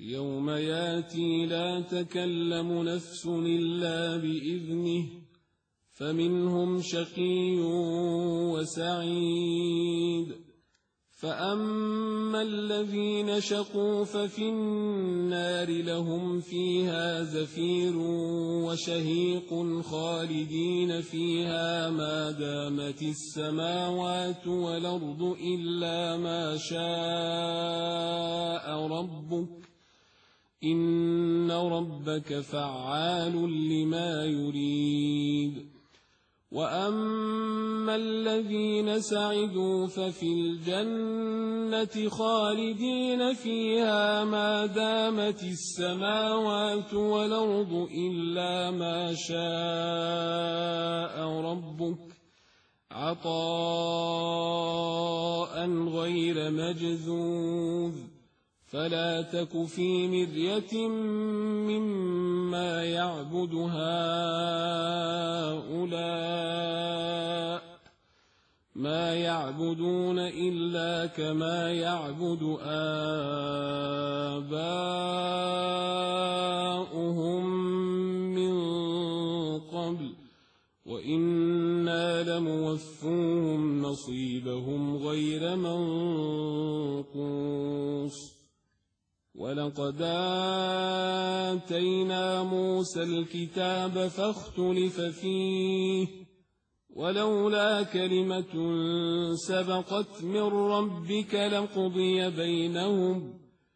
يوم ياتي لا تكلم نفس إلا بإذنه فمنهم شقي وسعيد فأما الذين شقوا ففي النار لهم فيها زفير وشهيق خالدين فيها ما دامت السماوات والأرض إلا ما شاء ربك إن ربك فعال لما يريد وأما الذين سعدوا ففي الجنة خالدين فيها ما دامت السماوات والأرض إلا ما شاء ربك عطاء غير مجذوذ فلا تك في مرية مما يعبد هؤلاء ما يعبدون إلا كما يعبد آباؤهم من قبل وإنا لموفوهم نصيبهم غير منقوص ولقد آتينا موسى الكتاب فاختلف فيه ولولا كلمة سبقت من ربك لقضي بينهم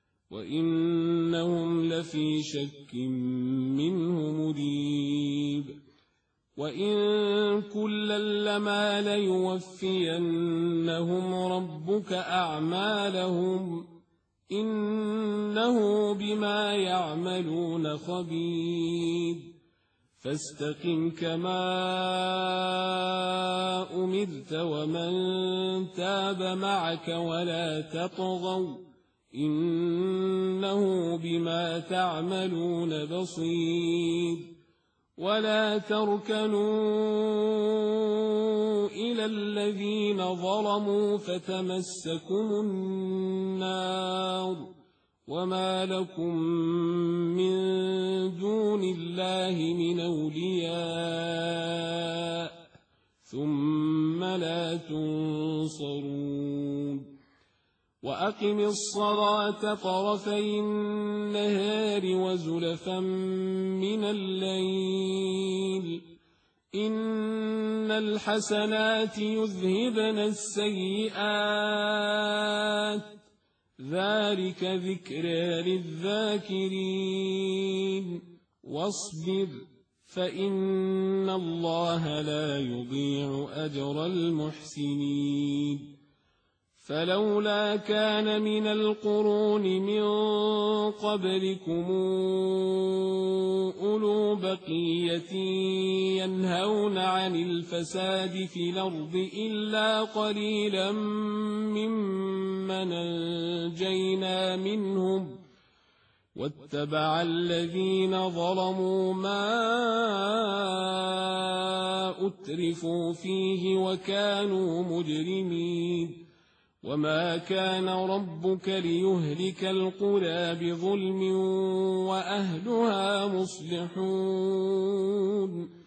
وإنهم لفي شك منه مريب وإن كلا لما ليوفينهم ربك أعمالهم إنه بما يعملون خبير فاستقم كما أمرت ومن تاب معك ولا تطغوا إنه بما تعملون بصير ولا تركنوا إلى الذين ظلموا فتمسكم النار وما لكم من دون الله من أولياء ثم لا تنصرون وأقم الصلاة طرفي النهار وزلفا من الليل إن الحسنات يذهبن السيئات ذلك ذكرى للذاكرين واصبر فإن الله لا يضيع أجر المحسنين فلولا كان من القرون من قبلكم أولو بقية ينهون عن الفساد في الأرض إلا قليلا ممن أنجينا منهم واتبع الذين ظلموا ما أترفوا فيه وكانوا مجرمين وما كان ربك ليهلك القرى بظلم وأهلها مصلحون